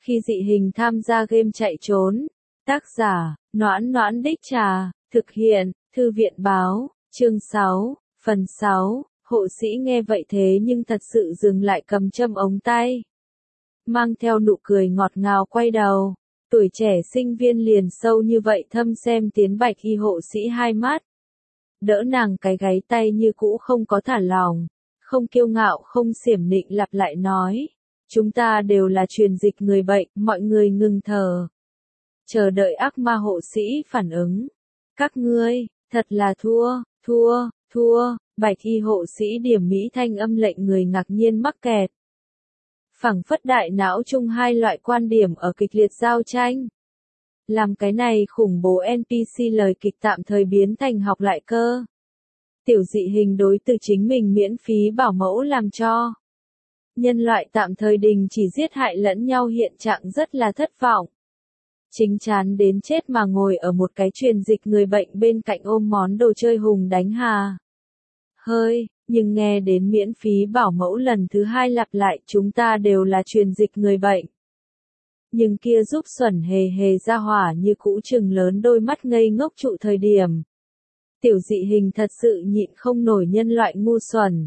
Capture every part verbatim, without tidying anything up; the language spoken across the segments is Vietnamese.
Khi dị hình tham gia game chạy trốn. Tác giả, Noãn Noãn Đích Trà, thực hiện, Thư viện báo, chương sáu, phần sáu, hộ sĩ nghe vậy thế nhưng thật sự dừng lại cầm châm ống tay. Mang theo nụ cười ngọt ngào quay đầu, tuổi trẻ sinh viên liền sâu như vậy thâm xem tiến Bạch Y hộ sĩ hai mắt. Đỡ nàng cái gáy tay như cũ không có thả lỏng, không kiêu ngạo không xiểm nịnh lặp lại nói. Chúng ta đều là truyền dịch người bệnh, mọi người ngừng thở. Chờ đợi ác ma hộ sĩ phản ứng. Các ngươi, thật là thua, thua, thua, Bạch Y hộ sĩ điểm mỹ thanh âm lệnh người ngạc nhiên mắc kẹt. Phảng phất đại não chung hai loại quan điểm ở kịch liệt giao tranh. Làm cái này khủng bố en pê xê lời kịch tạm thời biến thành học lại cơ. Tiểu dị hình đối từ chính mình miễn phí bảo mẫu làm cho. Nhân loại tạm thời đình chỉ giết hại lẫn nhau hiện trạng rất là thất vọng. Chính chán đến chết mà ngồi ở một cái truyền dịch người bệnh bên cạnh ôm món đồ chơi hùng đánh hà. Hơi, nhưng nghe đến miễn phí bảo mẫu lần thứ hai lặp lại chúng ta đều là truyền dịch người bệnh. Nhưng kia giúp xuẩn hề hề ra hỏa như cũ trừng lớn đôi mắt ngây ngốc trụ thời điểm. Tiểu dị hình thật sự nhịn không nổi nhân loại ngu xuẩn.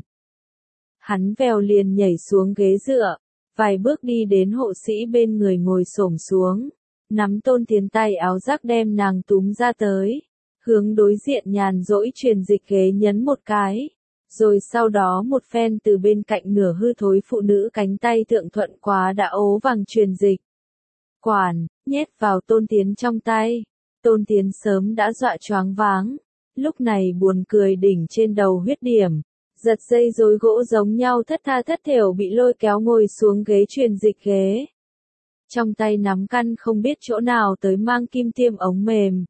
Hắn vèo liền nhảy xuống ghế dựa, vài bước đi đến hộ sĩ bên người ngồi xổm xuống, nắm Tôn Tiến tay áo rác đem nàng túm ra tới, hướng đối diện nhàn rỗi truyền dịch ghế nhấn một cái, rồi sau đó một phen từ bên cạnh nửa hư thối phụ nữ cánh tay thượng thuận quá đã ố vàng truyền dịch. Quản, nhét vào Tôn Tiến trong tay, Tôn Tiến sớm đã dọa choáng váng, lúc này buồn cười đỉnh trên đầu huyết điểm. Giật dây rối gỗ giống nhau thất tha thất thểu bị lôi kéo ngồi xuống ghế truyền dịch ghế. Trong tay nắm căn không biết chỗ nào tới mang kim tiêm ống mềm.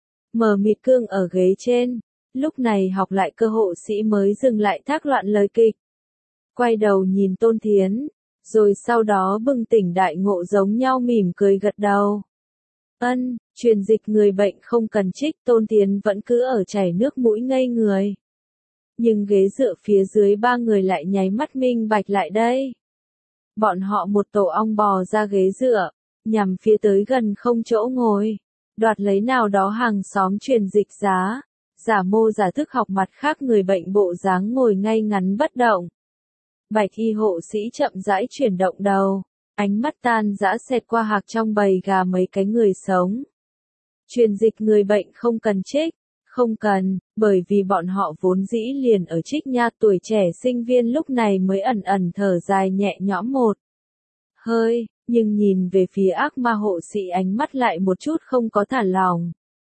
Mờ mịt cương ở ghế trên, lúc này học lại cơ hộ sĩ mới dừng lại thác loạn lời kịch. Quay đầu nhìn Tôn Thiến, rồi sau đó bừng tỉnh đại ngộ giống nhau mỉm cười gật đầu. Ân, truyền dịch người bệnh không cần trích, Tôn Thiến vẫn cứ ở chảy nước mũi ngây người. Nhưng ghế dựa phía dưới ba người lại nháy mắt minh bạch lại đây. Bọn họ một tổ ong bò ra ghế dựa, nhằm phía tới gần không chỗ ngồi, đoạt lấy nào đó hàng xóm truyền dịch giá, giả mô giả thức học mặt khác người bệnh bộ dáng ngồi ngay ngắn bất động. Bạch Y hộ sĩ chậm rãi chuyển động đầu, ánh mắt tan dã xẹt qua hạc trong bầy gà mấy cái người sống. Truyền dịch người bệnh không cần trích. Không cần, bởi vì bọn họ vốn dĩ liền ở trích nha, tuổi trẻ sinh viên lúc này mới ẩn ẩn thở dài nhẹ nhõm một hơi, nhưng nhìn về phía ác ma hộ sĩ ánh mắt lại một chút không có thả lỏng.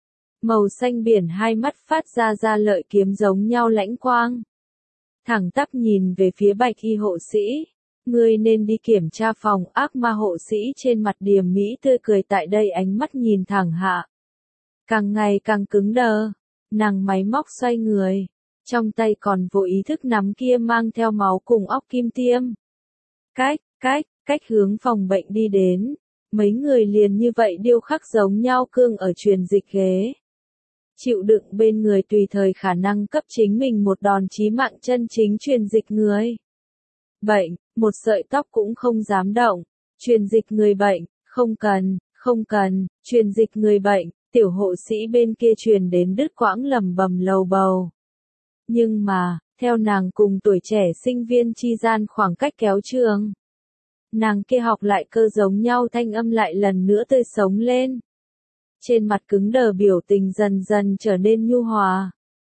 Màu xanh biển hai mắt phát ra ra lợi kiếm giống nhau lãnh quang. Thẳng tắp nhìn về phía Bạch Y hộ sĩ, ngươi nên đi kiểm tra phòng. Ác ma hộ sĩ trên mặt điềm mỹ tươi cười tại đây ánh mắt nhìn thẳng hạ. Càng ngày càng cứng đờ. Nàng máy móc xoay người, trong tay còn vô ý thức nắm kia mang theo máu cùng óc kim tiêm. Cách, cách, cách hướng phòng bệnh đi đến, mấy người liền như vậy điêu khắc giống nhau cương ở truyền dịch ghế. Chịu đựng bên người tùy thời khả năng cấp chính mình một đòn chí mạng chân chính truyền dịch người. Bệnh, một sợi tóc cũng không dám động, truyền dịch người bệnh, không cần, không cần, truyền dịch người bệnh. Tiểu hộ sĩ bên kia truyền đến đứt quãng lầm bầm lầu bầu. Nhưng mà, theo nàng cùng tuổi trẻ sinh viên chi gian khoảng cách kéo trường. Nàng kia học lại cơ giống nhau thanh âm lại lần nữa tươi sống lên. Trên mặt cứng đờ biểu tình dần dần trở nên nhu hòa.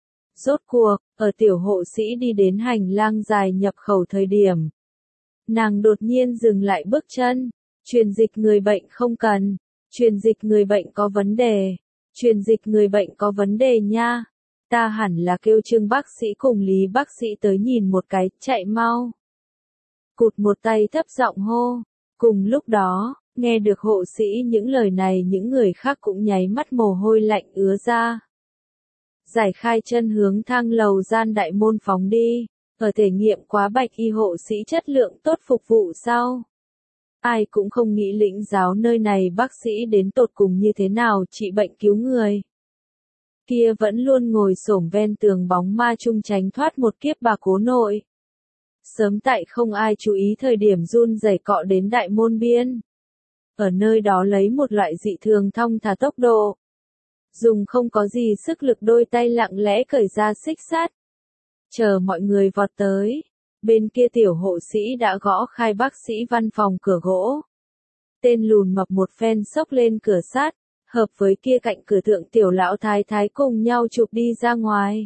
Rốt cuộc, ở tiểu hộ sĩ đi đến hành lang dài nhập khẩu thời điểm. Nàng đột nhiên dừng lại bước chân, truyền dịch người bệnh không cần. Truyền dịch người bệnh có vấn đề. Truyền dịch người bệnh có vấn đề nha. Ta hẳn là kêu Trương bác sĩ cùng Lý bác sĩ tới nhìn một cái, chạy mau. Cụt một tay thấp giọng hô. Cùng lúc đó, nghe được hộ sĩ những lời này những người khác cũng nháy mắt mồ hôi lạnh ứa ra. Giải khai chân hướng thang lầu gian đại môn phóng đi. Ở thể nghiệm quá Bạch Y hộ sĩ chất lượng tốt phục vụ sau. Ai cũng không nghĩ lĩnh giáo nơi này bác sĩ đến tột cùng như thế nào trị bệnh cứu người. Kia vẫn luôn ngồi xổm ven tường bóng ma chung tránh thoát một kiếp bà cố nội. Sớm tại không ai chú ý thời điểm run rẩy cọ đến đại môn biên. ở nơi đó lấy một loại dị thường thong thả tốc độ. Dùng không có gì sức lực đôi tay lặng lẽ cởi ra xích sắt. Chờ mọi người vọt tới, bên kia tiểu hộ sĩ đã gõ khai bác sĩ văn phòng cửa gỗ. Tên lùn mập một phen xốc lên cửa sắt, hợp với kia cạnh cửa thượng tiểu lão thái thái cùng nhau chụp đi ra ngoài.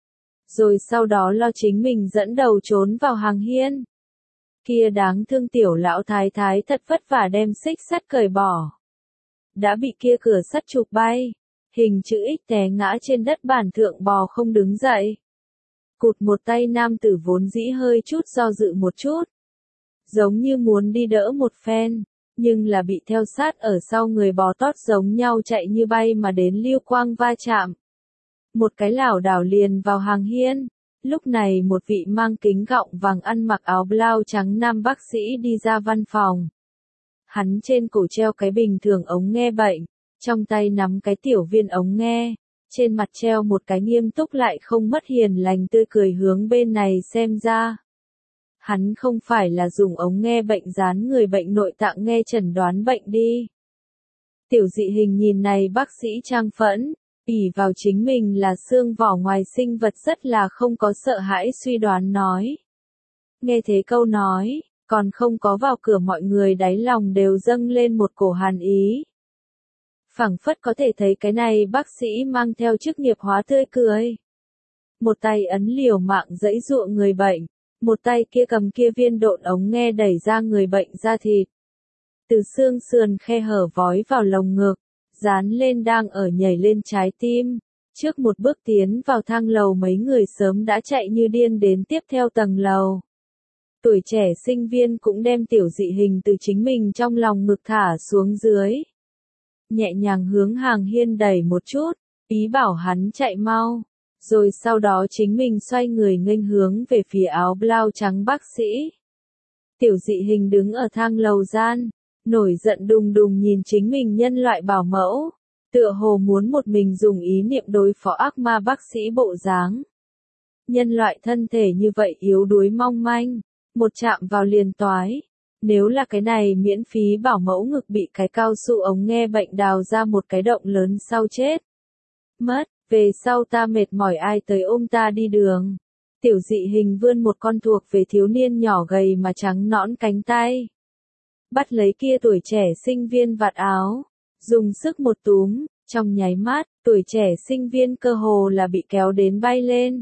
Rồi sau đó lo chính mình dẫn đầu trốn vào hàng hiên. Kia đáng thương tiểu lão thái thái thật vất vả đem xích sắt cởi bỏ. Đã bị kia cửa sắt chụp bay, hình chữ X té ngã trên đất bản thượng bò không đứng dậy. Cụt một tay nam tử vốn dĩ hơi chút do dự một chút. Giống như muốn đi đỡ một phen, nhưng là bị theo sát ở sau người bò tót giống nhau chạy như bay mà đến Lưu Quang va chạm. Một cái lảo đảo liền vào hàng hiên. Lúc này một vị mang kính gọng vàng ăn mặc áo blau trắng nam bác sĩ đi ra văn phòng. Hắn trên cổ treo cái bình thường ống nghe bệnh, trong tay nắm cái tiểu viên ống nghe, trên mặt treo một cái nghiêm túc lại không mất hiền lành tươi cười hướng bên này xem ra. Hắn không phải là dùng ống nghe bệnh dán người bệnh nội tạng nghe chẩn đoán bệnh đi. Tiểu dị hình nhìn này bác sĩ trang phẫn, ỷ vào chính mình là xương vỏ ngoài sinh vật rất là không có sợ hãi suy đoán nói. Nghe thế câu nói, còn không có vào cửa mọi người đáy lòng đều dâng lên một cổ hàn ý. Phảng phất có thể thấy cái này bác sĩ mang theo chức nghiệp hóa tươi cười. Một tay ấn liều mạng giãy giụa người bệnh, một tay kia cầm kia viên độn ống nghe đẩy ra người bệnh ra thịt. Từ xương sườn khe hở vói vào lồng ngực, dán lên đang ở nhảy lên trái tim. Trước một bước tiến vào thang lầu mấy người sớm đã chạy như điên đến tiếp theo tầng lầu. Tuổi trẻ sinh viên cũng đem tiểu dị hình từ chính mình trong lòng ngực thả xuống dưới. Nhẹ nhàng hướng hàng hiên đẩy một chút, ý bảo hắn chạy mau. Rồi sau đó chính mình xoay người nghênh hướng về phía áo blau trắng bác sĩ. Tiểu dị hình đứng ở thang lầu gian, nổi giận đùng đùng nhìn chính mình nhân loại bảo mẫu, tựa hồ muốn một mình dùng ý niệm đối phó ác ma bác sĩ bộ dáng. Nhân loại thân thể như vậy yếu đuối mong manh, một chạm vào liền toái. Nếu là cái này miễn phí bảo mẫu ngực bị cái cao su ống nghe bệnh đào ra một cái động lớn sau chết. Mất, về sau ta mệt mỏi ai tới ôm ta đi đường. Tiểu dị hình vươn một con thuộc về thiếu niên nhỏ gầy mà trắng nõn cánh tay. Bắt lấy kia tuổi trẻ sinh viên vạt áo, dùng sức một túm, trong nháy mắt, tuổi trẻ sinh viên cơ hồ là bị kéo đến bay lên.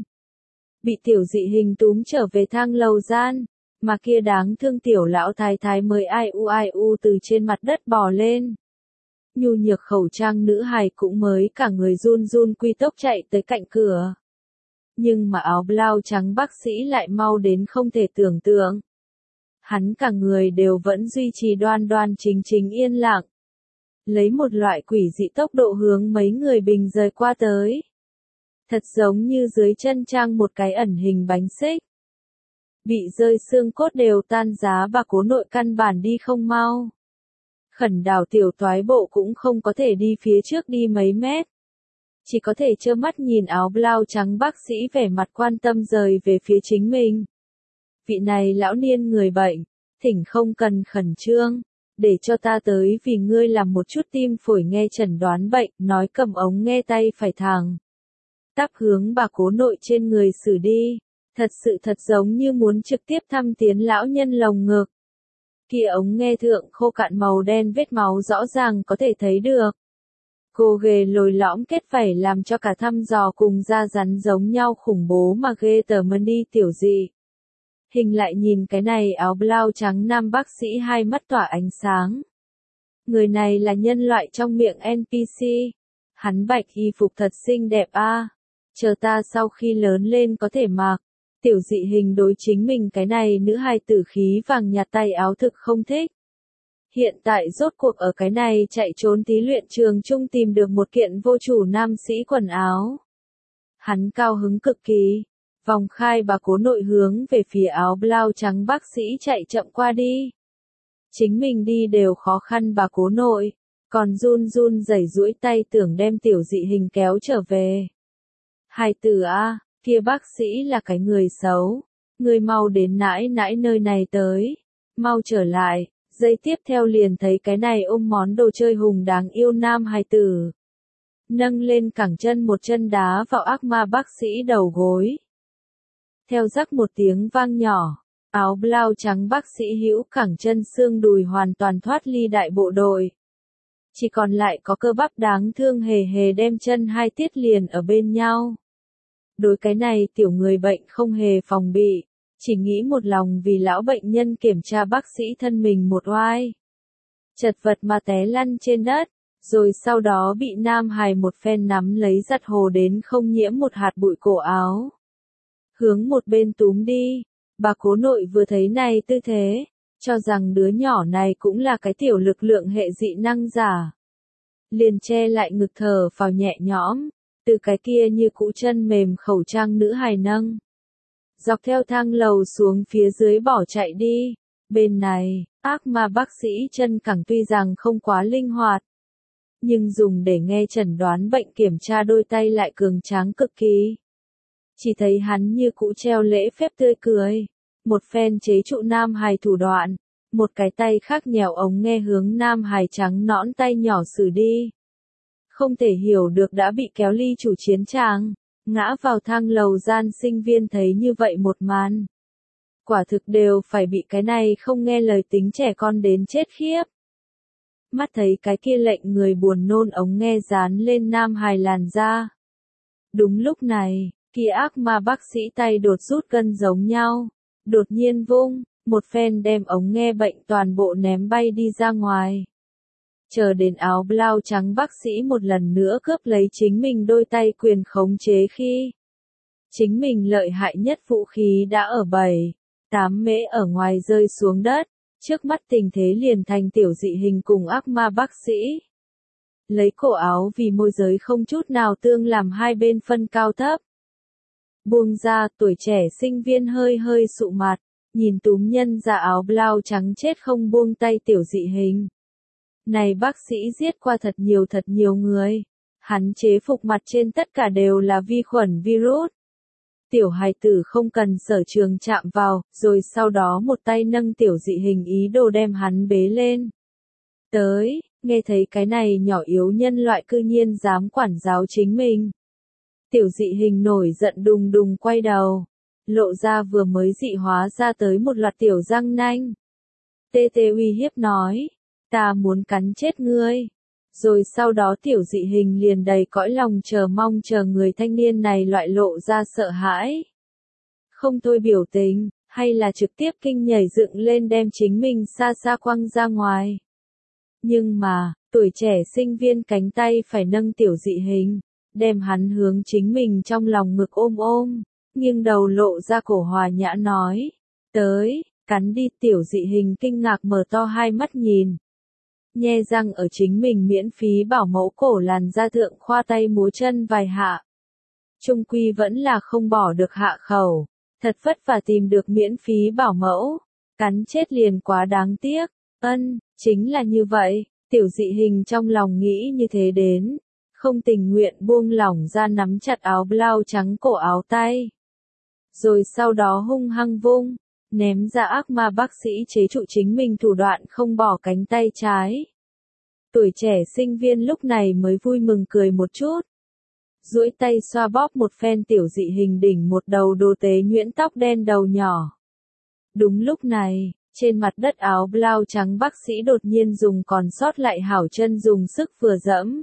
Bị tiểu dị hình túm trở về thang lầu gian, mà kia đáng thương tiểu lão thái thái mới ai u ai u từ trên mặt đất bò lên. Nhu nhược khẩu trang nữ hài cũng mới cả người run run quy tốc chạy tới cạnh cửa. Nhưng mà áo blau trắng bác sĩ lại mau đến không thể tưởng tượng. Hắn cả người đều vẫn duy trì đoan đoan chính chính yên lặng. Lấy một loại quỷ dị tốc độ hướng mấy người bình rời qua tới. Thật giống như dưới chân trang một cái ẩn hình bánh xích. Bị rơi xương cốt đều tan giá và cố nội căn bản đi không mau. Khẩn đảo tiểu toái bộ cũng không có thể đi phía trước đi mấy mét. Chỉ có thể trơ mắt nhìn áo blau trắng bác sĩ vẻ mặt quan tâm rời về phía chính mình. Vị này lão niên người bệnh, thỉnh không cần khẩn trương, để cho ta tới vì ngươi làm một chút tim phổi nghe chẩn đoán bệnh, nói cầm ống nghe tay phải thẳng. Tắp hướng bà cố nội trên người xử đi, thật sự thật giống như muốn trực tiếp thăm tiến lão nhân lồng ngực. Kia ống nghe thượng khô cạn màu đen vết máu rõ ràng có thể thấy được. Cô ghề lồi lõm kết vảy làm cho cả thăm dò cùng da rắn giống nhau khủng bố mà ghê tởm đi tiểu dị. Hình lại nhìn cái này áo blau trắng nam bác sĩ hai mắt tỏa ánh sáng. Người này là nhân loại trong miệng en pê xê. Hắn bạch y phục thật xinh đẹp a. À. Chờ ta sau khi lớn lên có thể mặc. Tiểu dị hình đối chính mình cái này nữ hài tử khí vàng nhạt tay áo thực không thích. Hiện tại rốt cuộc ở cái này chạy trốn tí luyện trường chung tìm được một kiện vô chủ nam sĩ quần áo. Hắn cao hứng cực kỳ. Vòng khai bà cố nội hướng về phía áo blau trắng bác sĩ chạy chậm qua đi. Chính mình đi đều khó khăn bà cố nội, còn run run rẩy duỗi tay tưởng đem tiểu dị hình kéo trở về. Hai từ a, kia bác sĩ là cái người xấu, người mau đến nãi nãi nơi này tới, mau trở lại, Giây tiếp theo liền thấy cái này ôm món đồ chơi hùng đáng yêu nam hài tử. Nâng lên cẳng chân một chân đá vào ác ma bác sĩ đầu gối. Theo rắc một tiếng vang nhỏ, áo blau trắng bác sĩ hữu cẳng chân xương đùi hoàn toàn thoát ly đại bộ đội. Chỉ còn lại có cơ bắp đáng thương hề hề đem chân hai tiết liền ở bên nhau. Đối cái này tiểu người bệnh không hề phòng bị, chỉ nghĩ một lòng vì lão bệnh nhân kiểm tra bác sĩ thân mình một oai. Chật vật mà té lăn trên đất, rồi sau đó bị nam hài một phen nắm lấy giặt hồ đến không nhiễm một hạt bụi cổ áo. Hướng một bên túm đi, bà cố nội vừa thấy này tư thế, cho rằng đứa nhỏ này cũng là cái tiểu lực lượng hệ dị năng giả. Liền che lại ngực thở phào nhẹ nhõm, từ cái kia như cũ chân mềm khẩu trang nữ hài nâng. Dọc theo thang lầu xuống phía dưới bỏ chạy đi, bên này, ác ma bác sĩ chân cẳng tuy rằng không quá linh hoạt. Nhưng dùng để nghe chẩn đoán bệnh kiểm tra đôi tay lại cường tráng cực kỳ. Chỉ thấy hắn như cũ treo lễ phép tươi cười, một phen chế trụ nam hài thủ đoạn, một cái tay khác nhèo ống nghe hướng nam hài trắng nõn tay nhỏ xử đi. Không thể hiểu được đã bị kéo ly chủ chiến tràng, ngã vào thang lầu gian sinh viên thấy như vậy một màn. Quả thực đều phải bị cái này không nghe lời tính trẻ con đến chết khiếp. Mắt thấy cái kia lệnh người buồn nôn ống nghe dán lên nam hài làn da. Đúng lúc này, kia ác ma bác sĩ tay đột rút cân giống nhau, đột nhiên vung, một phen đem ống nghe bệnh toàn bộ ném bay đi ra ngoài. Chờ đến áo blau trắng bác sĩ một lần nữa cướp lấy chính mình đôi tay quyền khống chế khi chính mình lợi hại nhất vũ khí đã ở bảy, tám mễ ở ngoài rơi xuống đất, trước mắt tình thế liền thành tiểu dị hình cùng ác ma bác sĩ. Lấy cổ áo vì môi giới không chút nào tương làm hai bên phân cao thấp. Buông ra, tuổi trẻ sinh viên hơi hơi sụ mặt, nhìn túm nhân ra áo blau trắng chết không buông tay tiểu dị hình. Này bác sĩ giết qua thật nhiều thật nhiều người. Hắn chế phục mặt trên tất cả đều là vi khuẩn virus. Tiểu hài tử không cần sở trường chạm vào, rồi sau đó một tay nâng tiểu dị hình ý đồ đem hắn bế lên. Tới, nghe thấy cái này nhỏ yếu nhân loại cư nhiên dám quản giáo chính mình. Tiểu dị hình nổi giận đùng đùng quay đầu, lộ ra vừa mới dị hóa ra tới một loạt tiểu răng nanh. Tê tê uy hiếp nói, ta muốn cắn chết ngươi. Rồi sau đó tiểu dị hình liền đầy cõi lòng chờ mong chờ người thanh niên này loại lộ ra sợ hãi. Không thôi biểu tình, hay là trực tiếp kinh nhảy dựng lên đem chính mình xa xa quăng ra ngoài. Nhưng mà, tuổi trẻ sinh viên cánh tay phải nâng tiểu dị hình, đem hắn hướng chính mình trong lòng ngực ôm ôm, nghiêng đầu lộ ra cổ hòa nhã nói, tới, cắn đi. Tiểu dị hình kinh ngạc mở to hai mắt nhìn. Nhe răng ở chính mình miễn phí bảo mẫu cổ làn da thượng khoa tay múa chân vài hạ. Trung quy vẫn là không bỏ được hạ khẩu, thật vất vả tìm được miễn phí bảo mẫu, cắn chết liền quá đáng tiếc. Ân, chính là như vậy, tiểu dị hình trong lòng nghĩ như thế đến, không tình nguyện buông lỏng ra nắm chặt áo blau trắng cổ áo tay. Rồi sau đó hung hăng vung, ném ra ác ma bác sĩ chế trụ chính mình thủ đoạn không bỏ cánh tay trái. Tuổi trẻ sinh viên lúc này mới vui mừng cười một chút. Duỗi tay xoa bóp một phen tiểu dị hình đỉnh một đầu đồ tế nhuyễn tóc đen đầu nhỏ. Đúng lúc này, trên mặt đất áo blau trắng bác sĩ đột nhiên dùng còn sót lại hảo chân dùng sức vừa dẫm.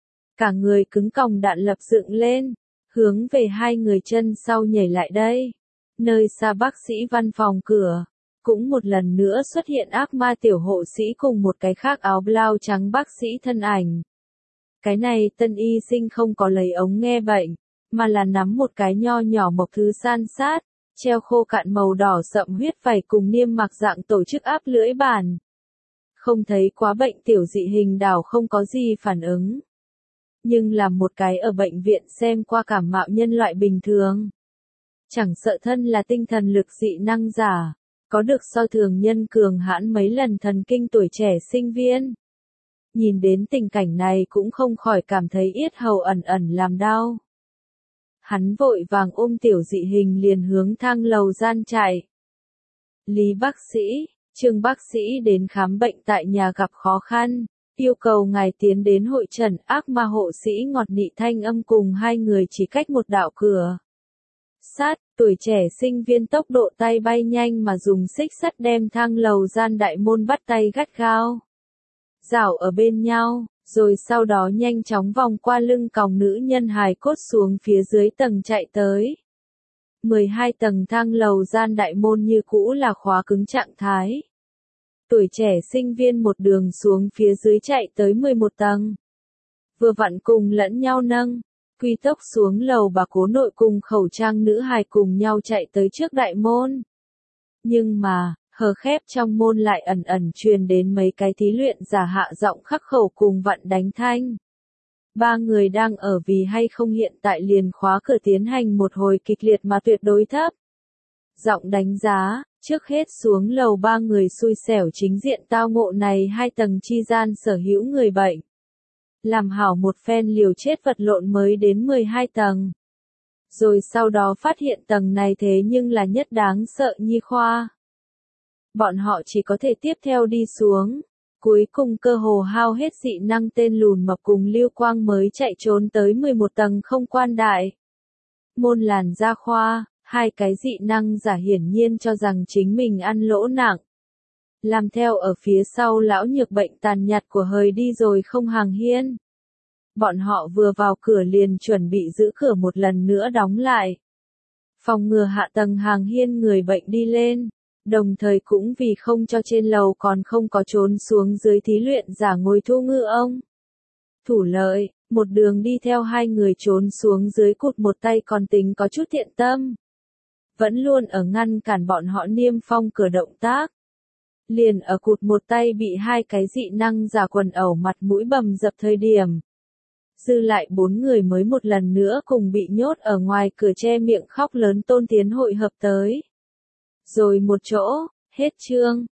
Cả người cứng còng đạn lập dựng lên, hướng về hai người chân sau nhảy lại đây. Nơi xa bác sĩ văn phòng cửa, cũng một lần nữa xuất hiện ác ma tiểu hộ sĩ cùng một cái khác áo blau trắng bác sĩ thân ảnh. Cái này tân y sinh không có lấy ống nghe bệnh, mà là nắm một cái nho nhỏ mộc thứ san sát, treo khô cạn màu đỏ sậm huyết vảy cùng niêm mạc dạng tổ chức áp lưỡi bàn. Không thấy quá bệnh tiểu dị hình đảo không có gì phản ứng. Nhưng là một cái ở bệnh viện xem qua cảm mạo nhân loại bình thường. Chẳng sợ thân là tinh thần lực dị năng giả, có được so thường nhân cường hãn mấy lần thần kinh tuổi trẻ sinh viên. Nhìn đến tình cảnh này cũng không khỏi cảm thấy yết hầu ẩn ẩn làm đau. Hắn vội vàng ôm tiểu dị hình liền hướng thang lầu gian chạy. Lý bác sĩ, Trương bác sĩ đến khám bệnh tại nhà gặp khó khăn, yêu cầu ngài tiến đến hội trần. Ác ma hộ sĩ ngọt nị thanh âm cùng hai người chỉ cách một đạo cửa sắt. Tuổi trẻ sinh viên tốc độ tay bay nhanh mà dùng xích sắt đem thang lầu gian đại môn bắt tay gắt gao rảo ở bên nhau, rồi sau đó nhanh chóng vòng qua lưng còng nữ nhân hài cốt xuống phía dưới tầng chạy tới. mười hai tầng thang lầu gian đại môn như cũ là khóa cứng trạng thái. Tuổi trẻ sinh viên một đường xuống phía dưới chạy tới mười một tầng. Vừa vặn cùng lẫn nhau nâng, quy tốc xuống lầu bà cố nội cùng khẩu trang nữ hài cùng nhau chạy tới trước đại môn. Nhưng mà, hờ khép trong môn lại ẩn ẩn truyền đến mấy cái thí luyện giả hạ giọng khắc khẩu cùng vặn đánh thanh. Ba người đang ở vì hay không hiện tại liền khóa cửa tiến hành một hồi kịch liệt mà tuyệt đối thấp. Giọng đánh giá, trước hết xuống lầu ba người xui xẻo chính diện tao ngộ này hai tầng chi gian sở hữu người bệnh. Làm hảo một phen liều chết vật lộn mới đến mười hai tầng. Rồi sau đó phát hiện tầng này thế nhưng là nhất đáng sợ nhi khoa. Bọn họ chỉ có thể tiếp theo đi xuống. Cuối cùng cơ hồ hao hết dị năng tên lùn mập cùng Lưu Quang mới chạy trốn tới mười một tầng không quan đại. Môn làn da khoa, hai cái dị năng giả hiển nhiên cho rằng chính mình ăn lỗ nặng. Làm theo ở phía sau lão nhược bệnh tàn nhạt của hời đi rồi không hàng hiên. Bọn họ vừa vào cửa liền chuẩn bị giữ cửa một lần nữa đóng lại. Phòng ngừa hạ tầng hàng hiên người bệnh đi lên. Đồng thời cũng vì không cho trên lầu còn không có trốn xuống dưới thí luyện giả ngồi thu ngư ông. Thủ lợi, một đường đi theo hai người trốn xuống dưới cụt một tay còn tính có chút thiện tâm. Vẫn luôn ở ngăn cản bọn họ niêm phong cửa động tác. Liền ở cụt một tay bị hai cái dị năng giả quần ẩu mặt mũi bầm dập thời điểm. Dư lại bốn người mới một lần nữa cùng bị nhốt ở ngoài cửa che miệng khóc lớn Tôn Tiến hội hợp tới. Rồi một chỗ, hết chương.